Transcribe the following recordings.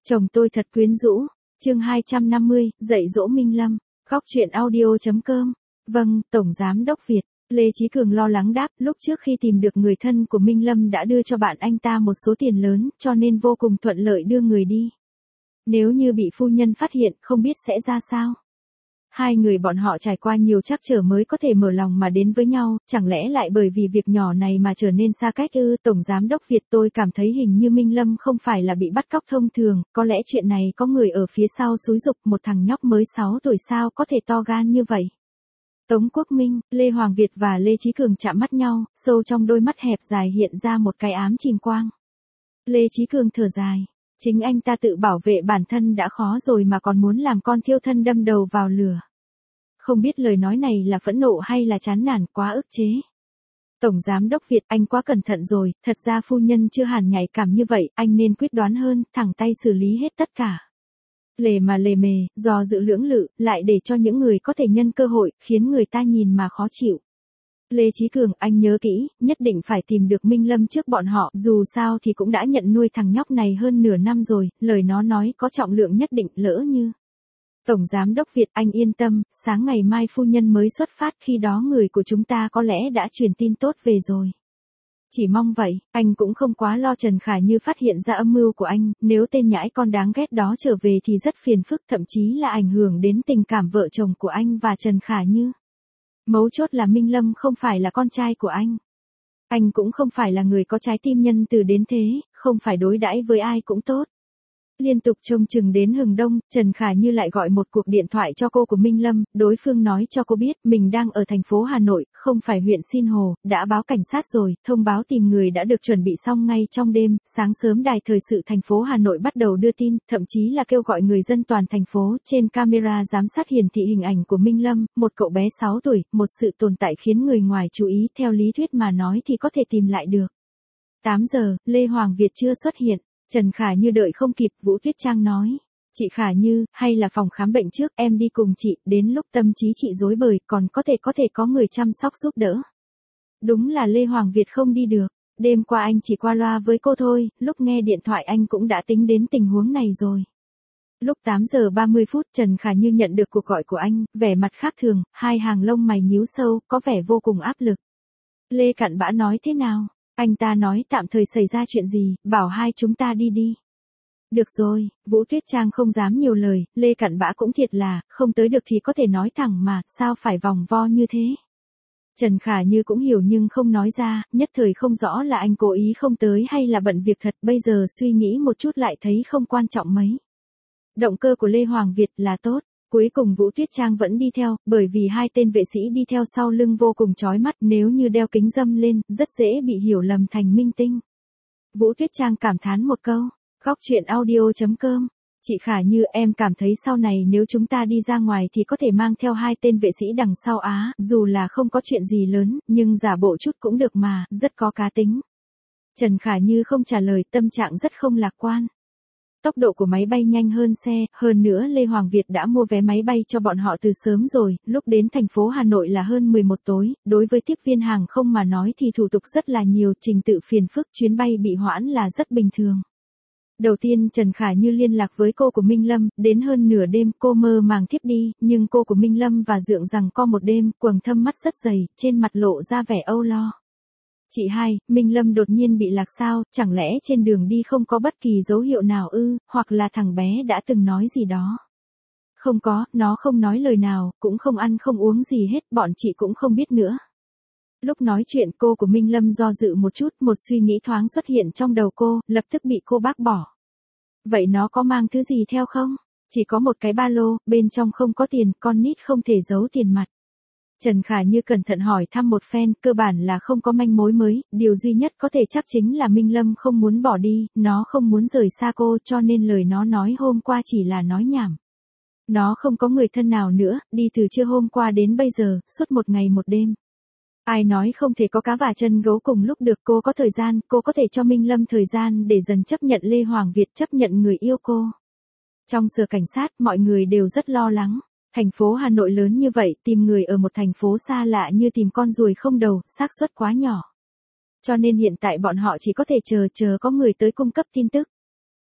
Chồng tôi thật quyến rũ. Chương 250, dạy dỗ Minh Lâm. Góc truyện audio.com. Vâng, Tổng Giám đốc Việt. Lê Chí Cường lo lắng đáp, lúc trước khi tìm được người thân của Minh Lâm đã đưa cho bạn anh ta một số tiền lớn, cho nên vô cùng thuận lợi đưa người đi. Nếu như bị phu nhân phát hiện, không biết sẽ ra sao. Hai người bọn họ trải qua nhiều trắc trở mới có thể mở lòng mà đến với nhau, chẳng lẽ lại bởi vì việc nhỏ này mà trở nên xa cách ư? Tổng Giám đốc Việt, tôi cảm thấy hình như Minh Lâm không phải là bị bắt cóc thông thường, có lẽ chuyện này có người ở phía sau xúi giục, một thằng nhóc mới 6 tuổi sao có thể to gan như vậy. Tống Quốc Minh, Lê Hoàng Việt và Lê Chí Cường chạm mắt nhau, sâu trong đôi mắt hẹp dài hiện ra một cái ám chìm quang. Lê Chí Cường thở dài. Chính anh ta tự bảo vệ bản thân đã khó rồi mà còn muốn làm con thiêu thân đâm đầu vào lửa. Không biết lời nói này là phẫn nộ hay là chán nản, quá ức chế. Tổng Giám đốc Việt, anh quá cẩn thận rồi, thật ra phu nhân chưa hẳn nhạy cảm như vậy, anh nên quyết đoán hơn, thẳng tay xử lý hết tất cả. Lề mà lề mề, do dự lưỡng lự, lại để cho những người có thể nhân cơ hội, khiến người ta nhìn mà khó chịu. Lê Chí Cường, anh nhớ kỹ, nhất định phải tìm được Minh Lâm trước bọn họ, dù sao thì cũng đã nhận nuôi thằng nhóc này hơn nửa năm rồi, lời nó nói có trọng lượng nhất định, lỡ như. Tổng Giám đốc Việt, anh yên tâm, sáng ngày mai phu nhân mới xuất phát, khi đó người của chúng ta có lẽ đã truyền tin tốt về rồi. Chỉ mong vậy, anh cũng không quá lo Trần Khả Như phát hiện ra âm mưu của anh, nếu tên nhãi con đáng ghét đó trở về thì rất phiền phức, thậm chí là ảnh hưởng đến tình cảm vợ chồng của anh và Trần Khả Như. Mấu chốt là Minh Lâm không phải là con trai của anh. Anh cũng không phải là người có trái tim nhân từ đến thế, không phải đối đãi với ai cũng tốt. Liên tục trông chừng đến hừng đông, Trần Khả Như lại gọi một cuộc điện thoại cho cô của Minh Lâm, đối phương nói cho cô biết mình đang ở thành phố Hà Nội, không phải huyện Sin Hồ, đã báo cảnh sát rồi, thông báo tìm người đã được chuẩn bị xong ngay trong đêm, sáng sớm đài thời sự thành phố Hà Nội bắt đầu đưa tin, thậm chí là kêu gọi người dân toàn thành phố, trên camera giám sát hiển thị hình ảnh của Minh Lâm, một cậu bé 6 tuổi, một sự tồn tại khiến người ngoài chú ý, theo lý thuyết mà nói thì có thể tìm lại được. 8 giờ, Lê Hoàng Việt chưa xuất hiện. Trần Khả Như đợi không kịp, Vũ Tuyết Trang nói. Chị Khả Như, hay là phòng khám bệnh trước, em đi cùng chị, đến lúc tâm trí chị rối bời, còn có thể có người chăm sóc giúp đỡ. Đúng là Lê Hoàng Việt không đi được, đêm qua anh chỉ qua loa với cô thôi, lúc nghe điện thoại anh cũng đã tính đến tình huống này rồi. Lúc 8 giờ 30 phút Trần Khả Như nhận được cuộc gọi của anh, vẻ mặt khác thường, hai hàng lông mày nhíu sâu, có vẻ vô cùng áp lực. Lê Cặn Bã nói thế nào? Anh ta nói tạm thời xảy ra chuyện gì, bảo hai chúng ta đi. Được rồi, Vũ Tuyết Trang không dám nhiều lời, Lê Cặn Bã cũng thiệt là, không tới được thì có thể nói thẳng mà, sao phải vòng vo như thế. Trần Khả Như cũng hiểu nhưng không nói ra, nhất thời không rõ là anh cố ý không tới hay là bận việc thật, bây giờ suy nghĩ một chút lại thấy không quan trọng mấy. Động cơ của Lê Hoàng Việt là tốt. Cuối cùng Vũ Tuyết Trang vẫn đi theo, bởi vì hai tên vệ sĩ đi theo sau lưng vô cùng chói mắt, nếu như đeo kính râm lên, rất dễ bị hiểu lầm thành minh tinh. Vũ Tuyết Trang cảm thán một câu, góc truyện audio.com. Chị Khả Như, em cảm thấy sau này nếu chúng ta đi ra ngoài thì có thể mang theo hai tên vệ sĩ đằng sau á, dù là không có chuyện gì lớn, nhưng giả bộ chút cũng được mà, rất có cá tính. Trần Khả Như không trả lời, tâm trạng rất không lạc quan. Tốc độ của máy bay nhanh hơn xe, hơn nữa Lê Hoàng Việt đã mua vé máy bay cho bọn họ từ sớm rồi, lúc đến thành phố Hà Nội là hơn 11 tối, đối với tiếp viên hàng không mà nói thì thủ tục rất là nhiều, trình tự phiền phức, chuyến bay bị hoãn là rất bình thường. Đầu tiên Trần Khả Như liên lạc với cô của Minh Lâm, đến hơn nửa đêm cô mơ màng thiếp đi, nhưng cô của Minh Lâm và Dượng rằng co một đêm, quầng thâm mắt rất dày, trên mặt lộ ra vẻ âu lo. Chị hai, Minh Lâm đột nhiên bị lạc sao, chẳng lẽ trên đường đi không có bất kỳ dấu hiệu nào ư, hoặc là thằng bé đã từng nói gì đó. Không có, nó không nói lời nào, cũng không ăn không uống gì hết, bọn chị cũng không biết nữa. Lúc nói chuyện cô của Minh Lâm do dự một chút, một suy nghĩ thoáng xuất hiện trong đầu cô, lập tức bị cô bác bỏ. Vậy nó có mang thứ gì theo không? Chỉ có một cái ba lô, bên trong không có tiền, con nít không thể giấu tiền mặt. Trần Khả Như cẩn thận hỏi thăm một phen, cơ bản là không có manh mối mới, điều duy nhất có thể chắc chính là Minh Lâm không muốn bỏ đi, nó không muốn rời xa cô cho nên lời nó nói hôm qua chỉ là nói nhảm. Nó không có người thân nào nữa, đi từ trưa hôm qua đến bây giờ, suốt một ngày một đêm. Ai nói không thể có cá và chân gấu cùng lúc được, cô có thời gian, cô có thể cho Minh Lâm thời gian để dần chấp nhận Lê Hoàng Việt, chấp nhận người yêu cô. Trong sở cảnh sát, mọi người đều rất lo lắng. Thành phố Hà Nội lớn như vậy, tìm người ở một thành phố xa lạ như tìm con ruồi không đầu, xác suất quá nhỏ. Cho nên hiện tại bọn họ chỉ có thể chờ có người tới cung cấp tin tức.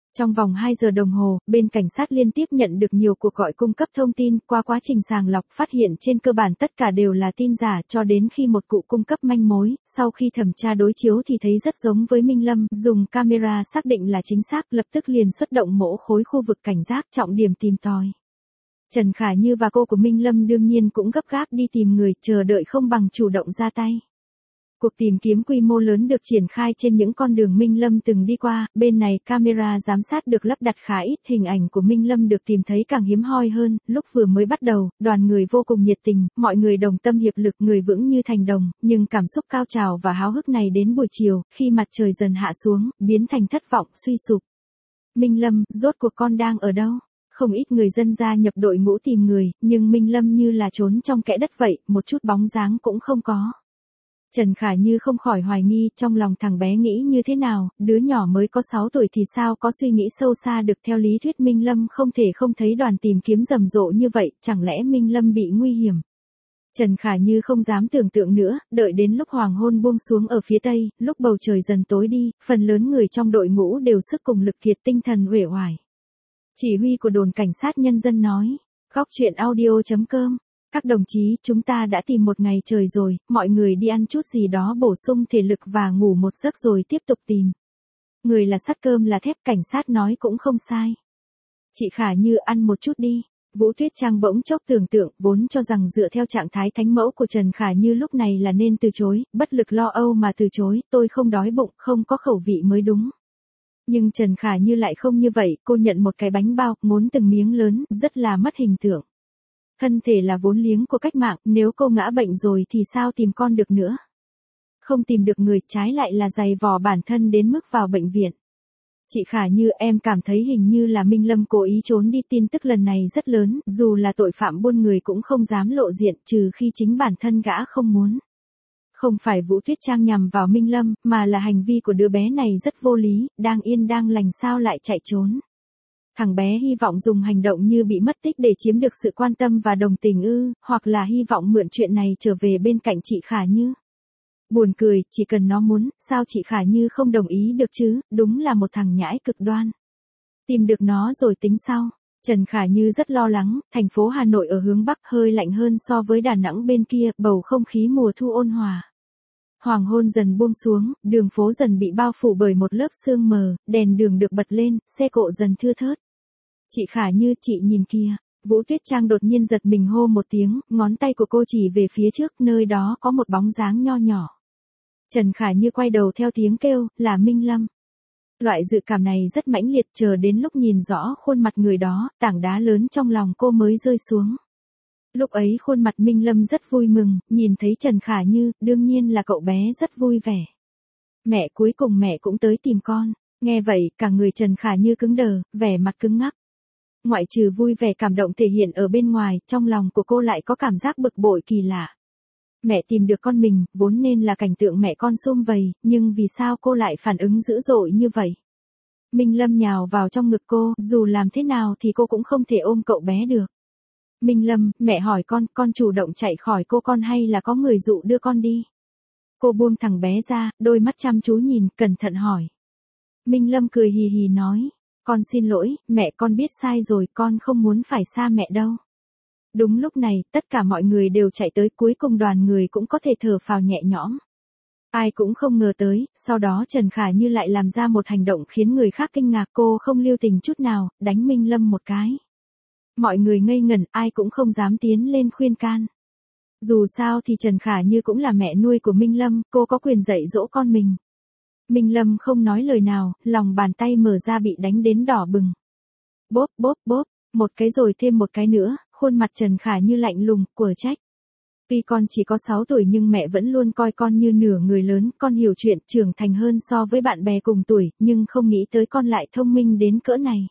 Trong vòng 2 giờ đồng hồ, bên cảnh sát liên tiếp nhận được nhiều cuộc gọi cung cấp thông tin, qua quá trình sàng lọc phát hiện trên cơ bản tất cả đều là tin giả cho đến khi một cụ cung cấp manh mối, sau khi thẩm tra đối chiếu thì thấy rất giống với Minh Lâm, dùng camera xác định là chính xác, lập tức liền xuất động mỗ khối khu vực cảnh giác trọng điểm tìm tòi. Trần Khả Như và cô của Minh Lâm đương nhiên cũng gấp gáp đi tìm người, chờ đợi không bằng chủ động ra tay. Cuộc tìm kiếm quy mô lớn được triển khai trên những con đường Minh Lâm từng đi qua, bên này camera giám sát được lắp đặt khá ít, hình ảnh của Minh Lâm được tìm thấy càng hiếm hoi hơn, lúc vừa mới bắt đầu, đoàn người vô cùng nhiệt tình, mọi người đồng tâm hiệp lực, người vững như thành đồng, nhưng cảm xúc cao trào và háo hức này đến buổi chiều, khi mặt trời dần hạ xuống, biến thành thất vọng, suy sụp. Minh Lâm, rốt cuộc con đang ở đâu? Không ít người dân gia nhập đội ngũ tìm người, nhưng Minh Lâm như là trốn trong kẽ đất vậy, một chút bóng dáng cũng không có. Trần Khả Như không khỏi hoài nghi, trong lòng thằng bé nghĩ như thế nào, đứa nhỏ mới có 6 tuổi thì sao có suy nghĩ sâu xa được, theo lý thuyết Minh Lâm không thể không thấy đoàn tìm kiếm rầm rộ như vậy, chẳng lẽ Minh Lâm bị nguy hiểm. Trần Khả Như không dám tưởng tượng nữa, đợi đến lúc hoàng hôn buông xuống ở phía tây, lúc bầu trời dần tối đi, phần lớn người trong đội ngũ đều sức cùng lực kiệt, tinh thần uể oải. Chỉ huy của đồn cảnh sát nhân dân nói, Góc Chuyện Audio.com. Các đồng chí, chúng ta đã tìm một ngày trời rồi, mọi người đi ăn chút gì đó bổ sung thể lực và ngủ một giấc rồi tiếp tục tìm. Người là sắt cơm là thép, cảnh sát nói cũng không sai. Chị Khả Như ăn một chút đi. Vũ Tuyết Trang bỗng chốc tưởng tượng, vốn cho rằng dựa theo trạng thái thánh mẫu của Trần Khả Như lúc này là nên từ chối, bất lực lo âu mà từ chối, tôi không đói bụng, không có khẩu vị mới đúng. Nhưng Trần Khả Như lại không như vậy, cô nhận một cái bánh bao, ngốn từng miếng lớn, rất là mất hình tượng. Thân thể là vốn liếng của cách mạng, nếu cô ngã bệnh rồi thì sao tìm con được nữa. Không tìm được người, trái lại là dày vò bản thân đến mức vào bệnh viện. Chị Khả Như, em cảm thấy hình như là Minh Lâm cố ý trốn đi, tin tức lần này rất lớn, dù là tội phạm buôn người cũng không dám lộ diện, trừ khi chính bản thân gã không muốn. Không phải Vũ Tuyết Trang nhằm vào Minh Lâm, mà là hành vi của đứa bé này rất vô lý, đang yên đang lành sao lại chạy trốn. Thằng bé hy vọng dùng hành động như bị mất tích để chiếm được sự quan tâm và đồng tình ư, hoặc là hy vọng mượn chuyện này trở về bên cạnh chị Khả Như. Buồn cười, chỉ cần nó muốn, sao chị Khả Như không đồng ý được chứ, đúng là một thằng nhãi cực đoan. Tìm được nó rồi tính sau. Trần Khả Như rất lo lắng, thành phố Hà Nội ở hướng Bắc hơi lạnh hơn so với Đà Nẵng bên kia, bầu không khí mùa thu ôn hòa. Hoàng hôn dần buông xuống, đường phố dần bị bao phủ bởi một lớp sương mờ, đèn đường được bật lên, xe cộ dần thưa thớt. Chị Khả Như, chị nhìn kìa. Vũ Tuyết Trang đột nhiên giật mình hô một tiếng, ngón tay của cô chỉ về phía trước, nơi đó có một bóng dáng nho nhỏ. Trần Khả Như quay đầu theo tiếng kêu, là Minh Lâm. Loại dự cảm này rất mãnh liệt, chờ đến lúc nhìn rõ khuôn mặt người đó, tảng đá lớn trong lòng cô mới rơi xuống. Lúc ấy khuôn mặt Minh Lâm rất vui mừng, nhìn thấy Trần Khả Như, đương nhiên là cậu bé rất vui vẻ. Mẹ, cuối cùng mẹ cũng tới tìm con. Nghe vậy, cả người Trần Khả Như cứng đờ, vẻ mặt cứng ngắc. Ngoại trừ vui vẻ cảm động thể hiện ở bên ngoài, trong lòng của cô lại có cảm giác bực bội kỳ lạ. Mẹ tìm được con mình, vốn nên là cảnh tượng mẹ con sum vầy, nhưng vì sao cô lại phản ứng dữ dội như vậy? Minh Lâm nhào vào trong ngực cô, dù làm thế nào thì cô cũng không thể ôm cậu bé được. Minh Lâm, mẹ hỏi con chủ động chạy khỏi cô con hay là có người dụ đưa con đi? Cô buông thằng bé ra, đôi mắt chăm chú nhìn, cẩn thận hỏi. Minh Lâm cười hì hì nói, con xin lỗi, mẹ con biết sai rồi, con không muốn phải xa mẹ đâu. Đúng lúc này, tất cả mọi người đều chạy tới, cuối cùng đoàn người cũng có thể thở phào nhẹ nhõm. Ai cũng không ngờ tới, sau đó Trần Khả Như lại làm ra một hành động khiến người khác kinh ngạc, cô không lưu tình chút nào, đánh Minh Lâm một cái. Mọi người ngây ngẩn, ai cũng không dám tiến lên khuyên can. Dù sao thì Trần Khả Như cũng là mẹ nuôi của Minh Lâm, cô có quyền dạy dỗ con mình. Minh Lâm không nói lời nào, lòng bàn tay mở ra bị đánh đến đỏ bừng. Bốp bốp bốp, một cái rồi thêm một cái nữa, khuôn mặt Trần Khả Như lạnh lùng, quở trách. Tuy con chỉ có 6 tuổi nhưng mẹ vẫn luôn coi con như nửa người lớn, con hiểu chuyện, trưởng thành hơn so với bạn bè cùng tuổi, nhưng không nghĩ tới con lại thông minh đến cỡ này.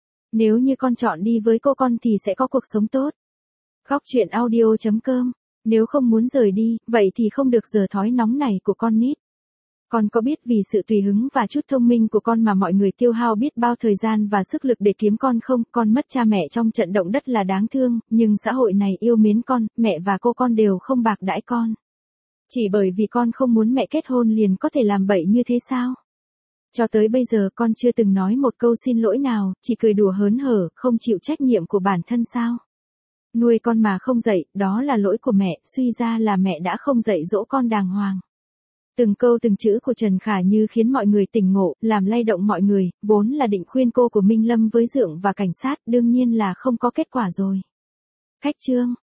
Nếu như con chọn đi với cô con thì sẽ có cuộc sống tốt. Góc Chuyện Audio.com. Nếu không muốn rời đi, vậy thì không được giờ thói nóng này của con nít. Con có biết vì sự tùy hứng và chút thông minh của con mà mọi người tiêu hao biết bao thời gian và sức lực để kiếm con không? Con mất cha mẹ trong trận động đất là đáng thương, nhưng xã hội này yêu mến con, mẹ và cô con đều không bạc đãi con. Chỉ bởi vì con không muốn mẹ kết hôn liền có thể làm bậy như thế sao? Cho tới bây giờ con chưa từng nói một câu xin lỗi nào, chỉ cười đùa hớn hở, không chịu trách nhiệm của bản thân sao? Nuôi con mà không dạy, đó là lỗi của mẹ, suy ra là mẹ đã không dạy dỗ con đàng hoàng. Từng câu từng chữ của Trần Khả Như khiến mọi người tỉnh ngộ, làm lay động mọi người, vốn là định khuyên cô của Minh Lâm với Dượng và cảnh sát, đương nhiên là không có kết quả rồi. Khách Trương,